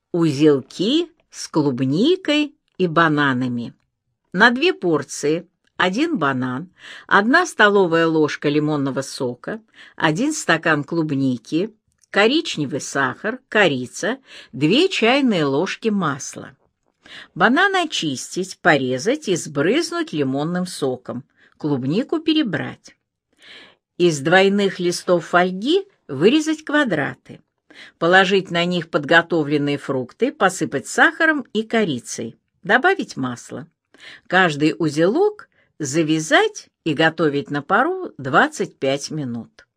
Узелки с клубникой и бананами. На 2 порции 1 банан, 1 столовая ложка лимонного сока, 1 стакан клубники, коричневый сахар, корица, 2 чайные ложки масла. Банан очистить, порезать и сбрызнуть лимонным соком. Клубнику перебрать. Из двойных листов фольги вырезать квадраты. Положить на них подготовленные фрукты, посыпать сахаром и корицей. Добавить масло. Каждый узелок завязать и готовить на пару 25 минут.